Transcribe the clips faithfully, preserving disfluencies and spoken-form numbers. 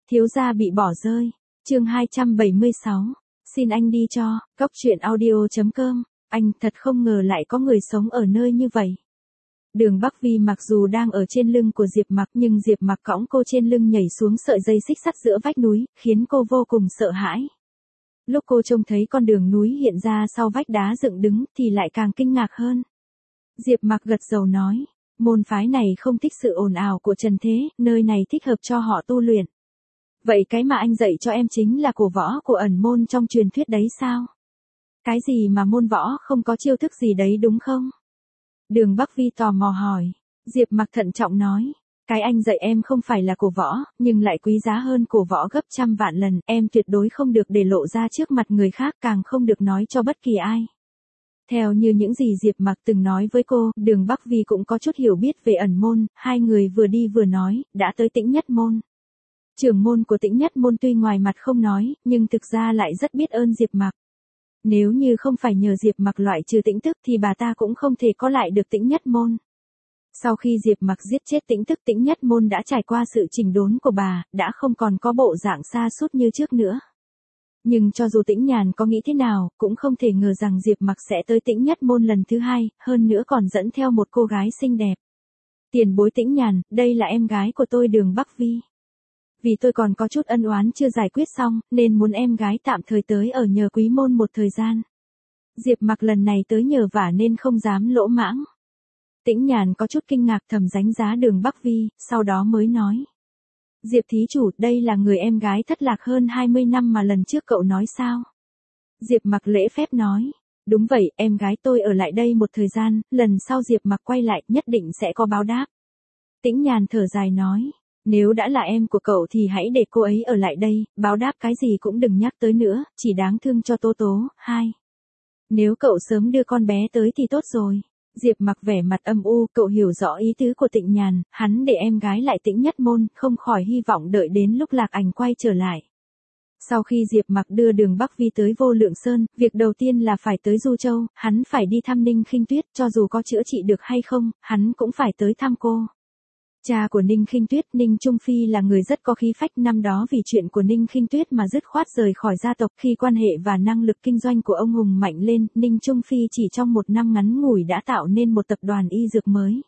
Thiếu gia bị bỏ rơi. Chương hai trăm bảy mươi sáu. Xin anh đi cho. Cốc truyện audio chấm com. Anh thật không ngờ lại có người sống ở nơi như vậy. Đường Bắc Vi mặc dù đang ở trên lưng của Diệp Mặc, nhưng Diệp Mặc cõng cô trên lưng nhảy xuống sợi dây xích sắt giữa vách núi, khiến cô vô cùng sợ hãi. Lúc cô trông thấy con đường núi hiện ra sau vách đá dựng đứng thì lại càng kinh ngạc hơn. Diệp Mặc gật đầu nói, môn phái này không thích sự ồn ào của trần thế, nơi này thích hợp cho họ tu luyện. Vậy cái mà anh dạy cho em chính là cổ võ của ẩn môn trong truyền thuyết đấy sao? Cái gì mà môn võ không có chiêu thức gì đấy đúng không? Đường Bắc Vi tò mò hỏi. Diệp Mặc thận trọng nói, cái anh dạy em không phải là cổ võ, nhưng lại quý giá hơn cổ võ gấp trăm vạn lần, em tuyệt đối không được để lộ ra trước mặt người khác, càng không được nói cho bất kỳ ai. Theo như những gì Diệp Mặc từng nói với cô, Đường Bắc Vi cũng có chút hiểu biết về ẩn môn, hai người vừa đi vừa nói, đã tới Tĩnh Nhất Môn. Trưởng môn của Tĩnh Nhất Môn tuy ngoài mặt không nói, nhưng thực ra lại rất biết ơn Diệp Mặc. Nếu như không phải nhờ Diệp Mặc loại trừ Tĩnh Tức thì bà ta cũng không thể có lại được Tĩnh Nhất Môn. Sau khi Diệp Mặc giết chết Tĩnh Tức, Tĩnh Nhất Môn đã trải qua sự chỉnh đốn của bà, đã không còn có bộ dạng sa sút như trước nữa. Nhưng cho dù Tĩnh Nhàn có nghĩ thế nào, cũng không thể ngờ rằng Diệp Mặc sẽ tới Tĩnh Nhất Môn lần thứ hai, hơn nữa còn dẫn theo một cô gái xinh đẹp. Tiền bối Tĩnh Nhàn, đây là em gái của tôi Đường Bắc Vi. Vì tôi còn có chút ân oán chưa giải quyết xong, nên muốn em gái tạm thời tới ở nhờ quý môn một thời gian. Diệp Mặc lần này tới nhờ vả nên không dám lỗ mãng. Tĩnh Nhàn có chút kinh ngạc thầm đánh giá Đường Bắc Vi, sau đó mới nói. Diệp thí chủ, đây là người em gái thất lạc hơn hai mươi năm mà lần trước cậu nói sao? Diệp Mặc lễ phép nói. Đúng vậy, em gái tôi ở lại đây một thời gian, lần sau Diệp Mặc quay lại nhất định sẽ có báo đáp. Tĩnh Nhàn thở dài nói. Nếu đã là em của cậu thì hãy để cô ấy ở lại đây, báo đáp cái gì cũng đừng nhắc tới nữa, chỉ đáng thương cho Tố Tố. Hai. Nếu cậu sớm đưa con bé tới thì tốt rồi. Diệp Mặc vẻ mặt âm u, cậu hiểu rõ ý tứ của Tĩnh Nhàn, hắn để em gái lại Tĩnh Nhất Môn, không khỏi hy vọng đợi đến lúc Lạc Ảnh quay trở lại. Sau khi Diệp Mặc đưa Đường Bắc Vi tới Vô Lượng Sơn, việc đầu tiên là phải tới Du Châu, hắn phải đi thăm Ninh Khinh Tuyết, cho dù có chữa trị được hay không, hắn cũng phải tới thăm cô. Cha của Ninh Khinh Tuyết, Ninh Trung Phi là người rất có khí phách, năm đó vì chuyện của Ninh Khinh Tuyết mà dứt khoát rời khỏi gia tộc. Khi quan hệ và năng lực kinh doanh của ông hùng mạnh lên, Ninh Trung Phi chỉ trong một năm ngắn ngủi đã tạo nên một tập đoàn y dược mới.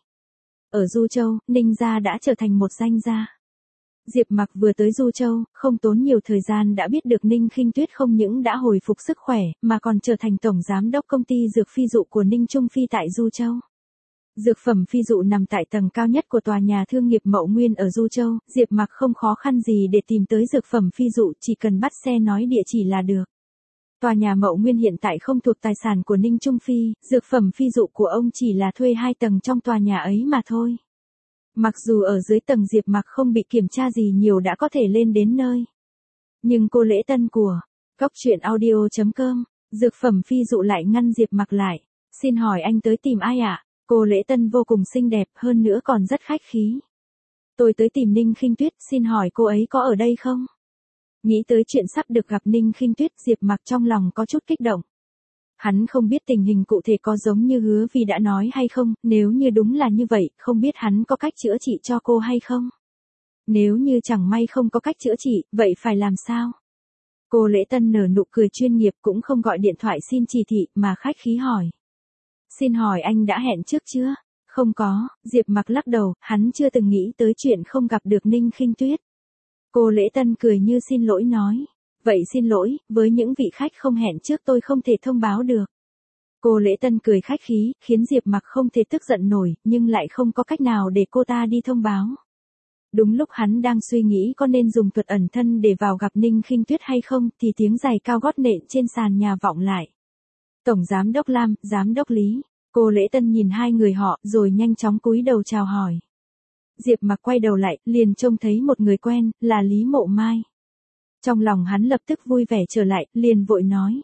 Ở Du Châu, Ninh gia đã trở thành một danh gia. Diệp Mặc vừa tới Du Châu, không tốn nhiều thời gian đã biết được Ninh Khinh Tuyết không những đã hồi phục sức khỏe, mà còn trở thành tổng giám đốc công ty dược phi dụ của Ninh Trung Phi tại Du Châu. Dược phẩm phi dụ nằm tại tầng cao nhất của tòa nhà thương nghiệp Mậu Nguyên ở Du Châu, Diệp Mặc không khó khăn gì để tìm tới dược phẩm phi dụ, chỉ cần bắt xe nói địa chỉ là được. Tòa nhà Mậu Nguyên hiện tại không thuộc tài sản của Ninh Trung Phi, dược phẩm phi dụ của ông chỉ là thuê hai tầng trong tòa nhà ấy mà thôi. Mặc dù ở dưới tầng Diệp Mặc không bị kiểm tra gì nhiều đã có thể lên đến nơi. Nhưng cô Lễ Tân của Cốc truyện audio chấm com, dược phẩm phi dụ lại ngăn Diệp Mặc lại. Xin hỏi anh tới tìm ai ạ? Cô Lễ Tân vô cùng xinh đẹp, hơn nữa còn rất khách khí. Tôi tới tìm Ninh Khinh Tuyết, xin hỏi cô ấy có ở đây không? Nghĩ tới chuyện sắp được gặp Ninh Khinh Tuyết, Diệp Mặc trong lòng có chút kích động. Hắn không biết tình hình cụ thể có giống như Hứa Vi đã nói hay không, nếu như đúng là như vậy, không biết hắn có cách chữa trị cho cô hay không? Nếu như chẳng may không có cách chữa trị, vậy phải làm sao? Cô Lễ Tân nở nụ cười chuyên nghiệp, cũng không gọi điện thoại xin chỉ thị mà khách khí hỏi. Xin hỏi anh đã hẹn trước chưa? Không có, Diệp Mặc lắc đầu, hắn chưa từng nghĩ tới chuyện không gặp được Ninh Khinh Tuyết. Cô Lễ Tân cười như xin lỗi nói. Vậy xin lỗi, với những vị khách không hẹn trước tôi không thể thông báo được. Cô Lễ Tân cười khách khí, khiến Diệp Mặc không thể tức giận nổi, nhưng lại không có cách nào để cô ta đi thông báo. Đúng lúc hắn đang suy nghĩ có nên dùng thuật ẩn thân để vào gặp Ninh Khinh Tuyết hay không, thì tiếng giày cao gót nện trên sàn nhà vọng lại. Tổng giám đốc Lam, giám đốc Lý. Cô Lễ Tân nhìn hai người họ, rồi nhanh chóng cúi đầu chào hỏi. Diệp Mặc quay đầu lại, liền trông thấy một người quen, là Lý Mộ Mai. Trong lòng hắn lập tức vui vẻ trở lại, liền vội nói.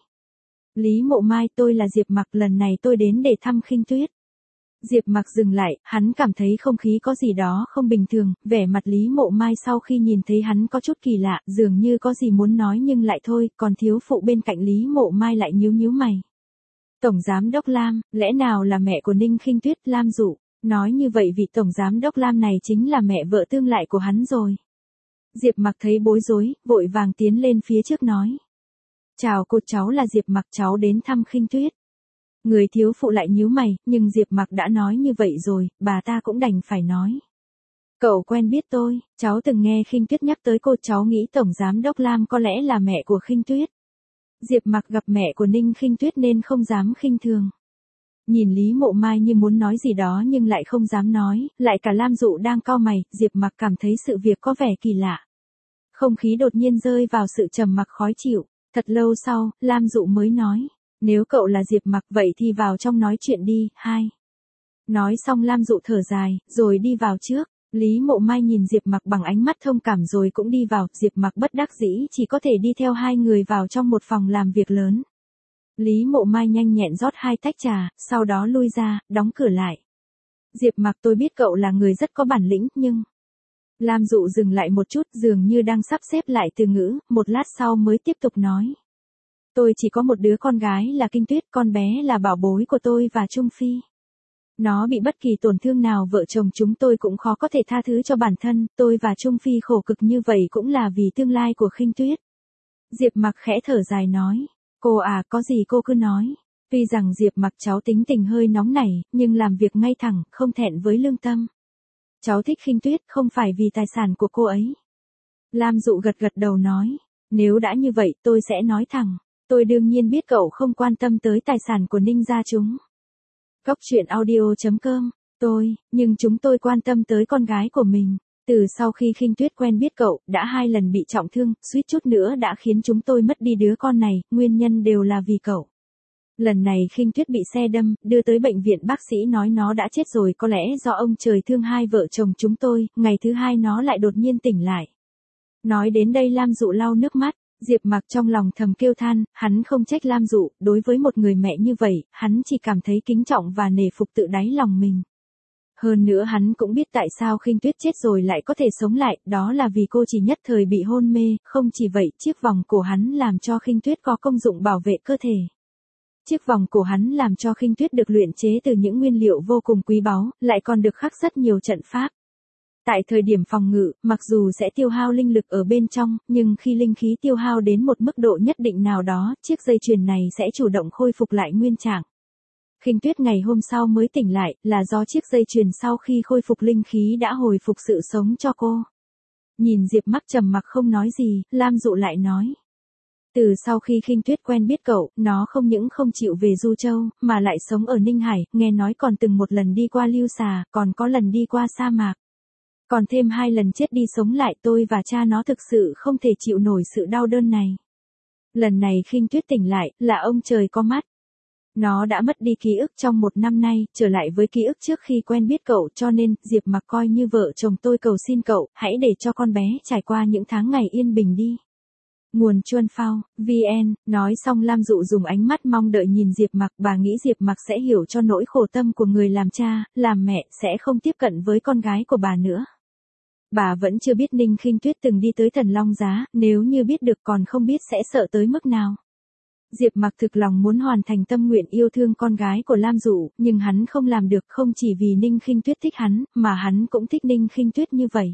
Lý Mộ Mai, tôi là Diệp Mặc, lần này tôi đến để thăm Khinh Tuyết. Diệp Mặc dừng lại, hắn cảm thấy không khí có gì đó không bình thường, vẻ mặt Lý Mộ Mai sau khi nhìn thấy hắn có chút kỳ lạ, dường như có gì muốn nói nhưng lại thôi, còn thiếu phụ bên cạnh Lý Mộ Mai lại nhíu nhíu mày. Tổng giám đốc Lam, lẽ nào là mẹ của Ninh Khinh Tuyết, Lam Dụ? Nói như vậy vị tổng giám đốc Lam này chính là mẹ vợ tương lại của hắn rồi. Diệp Mặc thấy bối rối, vội vàng tiến lên phía trước nói. Chào cô, cháu là Diệp Mặc, cháu đến thăm Khinh Tuyết. Người thiếu phụ lại nhíu mày, nhưng Diệp Mặc đã nói như vậy rồi, bà ta cũng đành phải nói. Cậu quen biết tôi, cháu từng nghe Khinh Tuyết nhắc tới cô, cháu nghĩ Tổng Giám Đốc Lam có lẽ là mẹ của Khinh Tuyết. Diệp Mặc gặp mẹ của Ninh Khinh Tuyết nên không dám khinh thường. Nhìn Lý Mộ Mai như muốn nói gì đó nhưng lại không dám nói, lại cả Lam Dụ đang cau mày, Diệp Mặc cảm thấy sự việc có vẻ kỳ lạ. Không khí đột nhiên rơi vào sự trầm mặc khó chịu, thật lâu sau, Lam Dụ mới nói, nếu cậu là Diệp Mặc vậy thì vào trong nói chuyện đi, hai. Nói xong Lam Dụ thở dài, rồi đi vào trước. Lý Mộ Mai nhìn Diệp Mặc bằng ánh mắt thông cảm rồi cũng đi vào, Diệp Mặc bất đắc dĩ chỉ có thể đi theo hai người vào trong một phòng làm việc lớn. Lý Mộ Mai nhanh nhẹn rót hai tách trà, sau đó lui ra, đóng cửa lại. Diệp Mặc, tôi biết cậu là người rất có bản lĩnh, nhưng... Lam Dụ dừng lại một chút, dường như đang sắp xếp lại từ ngữ, một lát sau mới tiếp tục nói. Tôi chỉ có một đứa con gái là Kinh Tuyết, con bé là bảo bối của tôi và Trung Phi. Nó bị bất kỳ tổn thương nào vợ chồng chúng tôi cũng khó có thể tha thứ cho bản thân, tôi và Trung Phi khổ cực như vậy cũng là vì tương lai của Khinh Tuyết. Diệp Mặc khẽ thở dài nói, cô à, có gì cô cứ nói. Tuy rằng Diệp Mặc cháu tính tình hơi nóng nảy, nhưng làm việc ngay thẳng, không thẹn với lương tâm. Cháu thích Khinh Tuyết không phải vì tài sản của cô ấy. Lam Dụ gật gật đầu nói, nếu đã như vậy tôi sẽ nói thẳng, tôi đương nhiên biết cậu không quan tâm tới tài sản của Ninh gia chúng. Cốc truyện audio chấm com, tôi, nhưng chúng tôi quan tâm tới con gái của mình. Từ sau khi Khinh Tuyết quen biết cậu, đã hai lần bị trọng thương, suýt chút nữa đã khiến chúng tôi mất đi đứa con này, nguyên nhân đều là vì cậu. Lần này Khinh Tuyết bị xe đâm, đưa tới bệnh viện, bác sĩ nói nó đã chết rồi, có lẽ do ông trời thương hai vợ chồng chúng tôi, ngày thứ hai nó lại đột nhiên tỉnh lại. Nói đến đây Lam Dụ lau nước mắt. Diệp Mặc trong lòng thầm kêu than, hắn không trách Lam Dụ, đối với một người mẹ như vậy, hắn chỉ cảm thấy kính trọng và nể phục tự đáy lòng mình. Hơn nữa hắn cũng biết tại sao Khinh Tuyết chết rồi lại có thể sống lại, đó là vì cô chỉ nhất thời bị hôn mê, không chỉ vậy, chiếc vòng cổ hắn làm cho Khinh Tuyết có công dụng bảo vệ cơ thể. Chiếc vòng cổ hắn làm cho Khinh Tuyết được luyện chế từ những nguyên liệu vô cùng quý báu, lại còn được khắc rất nhiều trận pháp. Tại thời điểm phòng ngự, mặc dù sẽ tiêu hao linh lực ở bên trong, nhưng khi linh khí tiêu hao đến một mức độ nhất định nào đó, chiếc dây chuyền này sẽ chủ động khôi phục lại nguyên trạng. Khinh Tuyết ngày hôm sau mới tỉnh lại, là do chiếc dây chuyền sau khi khôi phục linh khí đã hồi phục sự sống cho cô. Nhìn Diệp Mặc trầm mặc không nói gì, Lam Dụ lại nói. Từ sau khi Khinh Tuyết quen biết cậu, nó không những không chịu về Du Châu, mà lại sống ở Ninh Hải, nghe nói còn từng một lần đi qua Lưu Xà, còn có lần đi qua sa mạc. Còn thêm hai lần chết đi sống lại, tôi và cha nó thực sự không thể chịu nổi sự đau đớn này. Lần này Khinh Tuyết tỉnh lại, là ông trời có mắt. Nó đã mất đi ký ức trong một năm nay, trở lại với ký ức trước khi quen biết cậu, cho nên, Diệp Mặc coi như vợ chồng tôi cầu xin cậu, hãy để cho con bé trải qua những tháng ngày yên bình đi. Nguồn Chuân Phao, vê en, nói xong Lam Dụ dùng ánh mắt mong đợi nhìn Diệp Mặc, bà nghĩ Diệp Mặc sẽ hiểu cho nỗi khổ tâm của người làm cha, làm mẹ, sẽ không tiếp cận với con gái của bà nữa. Bà vẫn chưa biết Ninh Khinh Tuyết từng đi tới Thần Long Giá, nếu như biết được còn không biết sẽ sợ tới mức nào. Diệp Mặc thực lòng muốn hoàn thành tâm nguyện yêu thương con gái của Lam Dụ, nhưng hắn không làm được, không chỉ vì Ninh Khinh Tuyết thích hắn, mà hắn cũng thích Ninh Khinh Tuyết như vậy.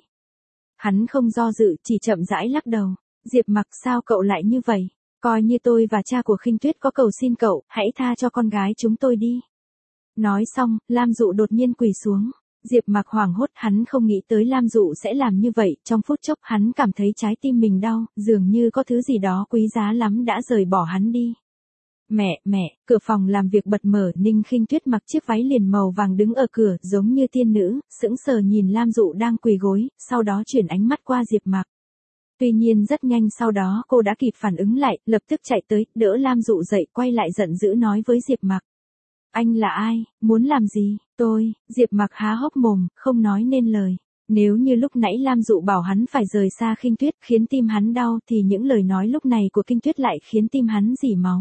Hắn không do dự, chỉ chậm rãi lắc đầu. Diệp Mặc, sao cậu lại như vậy? Coi như tôi và cha của Khinh Tuyết có cầu xin cậu, hãy tha cho con gái chúng tôi đi. Nói xong, Lam Dụ đột nhiên quỳ xuống. Diệp Mặc hoảng hốt, hắn không nghĩ tới Lam Dụ sẽ làm như vậy, trong phút chốc hắn cảm thấy trái tim mình đau, dường như có thứ gì đó quý giá lắm đã rời bỏ hắn đi. Mẹ, mẹ, cửa phòng làm việc bật mở, Ninh Khinh Tuyết mặc chiếc váy liền màu vàng đứng ở cửa, giống như tiên nữ, sững sờ nhìn Lam Dụ đang quỳ gối, sau đó chuyển ánh mắt qua Diệp Mặc. Tuy nhiên rất nhanh sau đó cô đã kịp phản ứng lại, lập tức chạy tới, đỡ Lam Dụ dậy, quay lại giận dữ nói với Diệp Mặc. Anh là ai, muốn làm gì? Tôi, Diệp Mặc há hốc mồm, không nói nên lời. Nếu như lúc nãy Lam Dụ bảo hắn phải rời xa Khinh Tuyết, khiến tim hắn đau, thì những lời nói lúc này của Khinh Tuyết lại khiến tim hắn rỉ máu.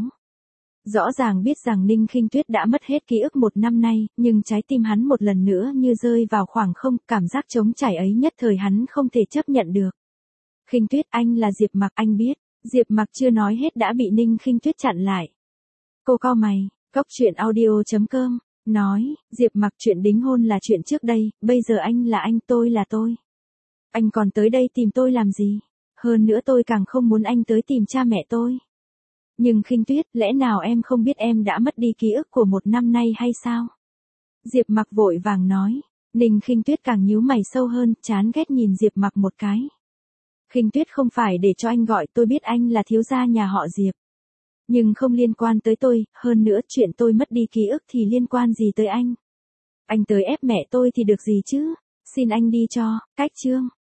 Rõ ràng biết rằng Ninh Khinh Tuyết đã mất hết ký ức một năm nay, nhưng trái tim hắn một lần nữa như rơi vào khoảng không, cảm giác trống trải ấy nhất thời hắn không thể chấp nhận được. Khinh Tuyết, anh là Diệp Mặc, anh biết. Diệp Mặc chưa nói hết đã bị Ninh Khinh Tuyết chặn lại. Cô cau mày, cốc truyện audio chấm com, nói, Diệp Mặc, chuyện đính hôn là chuyện trước đây, bây giờ anh là anh, tôi là tôi. Anh còn tới đây tìm tôi làm gì? Hơn nữa tôi càng không muốn anh tới tìm cha mẹ tôi. Nhưng Khinh Tuyết, lẽ nào em không biết em đã mất đi ký ức của một năm nay hay sao? Diệp Mặc vội vàng nói. Ninh Khinh Tuyết càng nhíu mày sâu hơn, chán ghét nhìn Diệp Mặc một cái. Khinh Tuyết, không phải để cho anh gọi, tôi biết anh là thiếu gia nhà họ Diệp. Nhưng không liên quan tới tôi, hơn nữa chuyện tôi mất đi ký ức thì liên quan gì tới anh? Anh tới ép mẹ tôi thì được gì chứ? Xin anh đi cho, cách chương.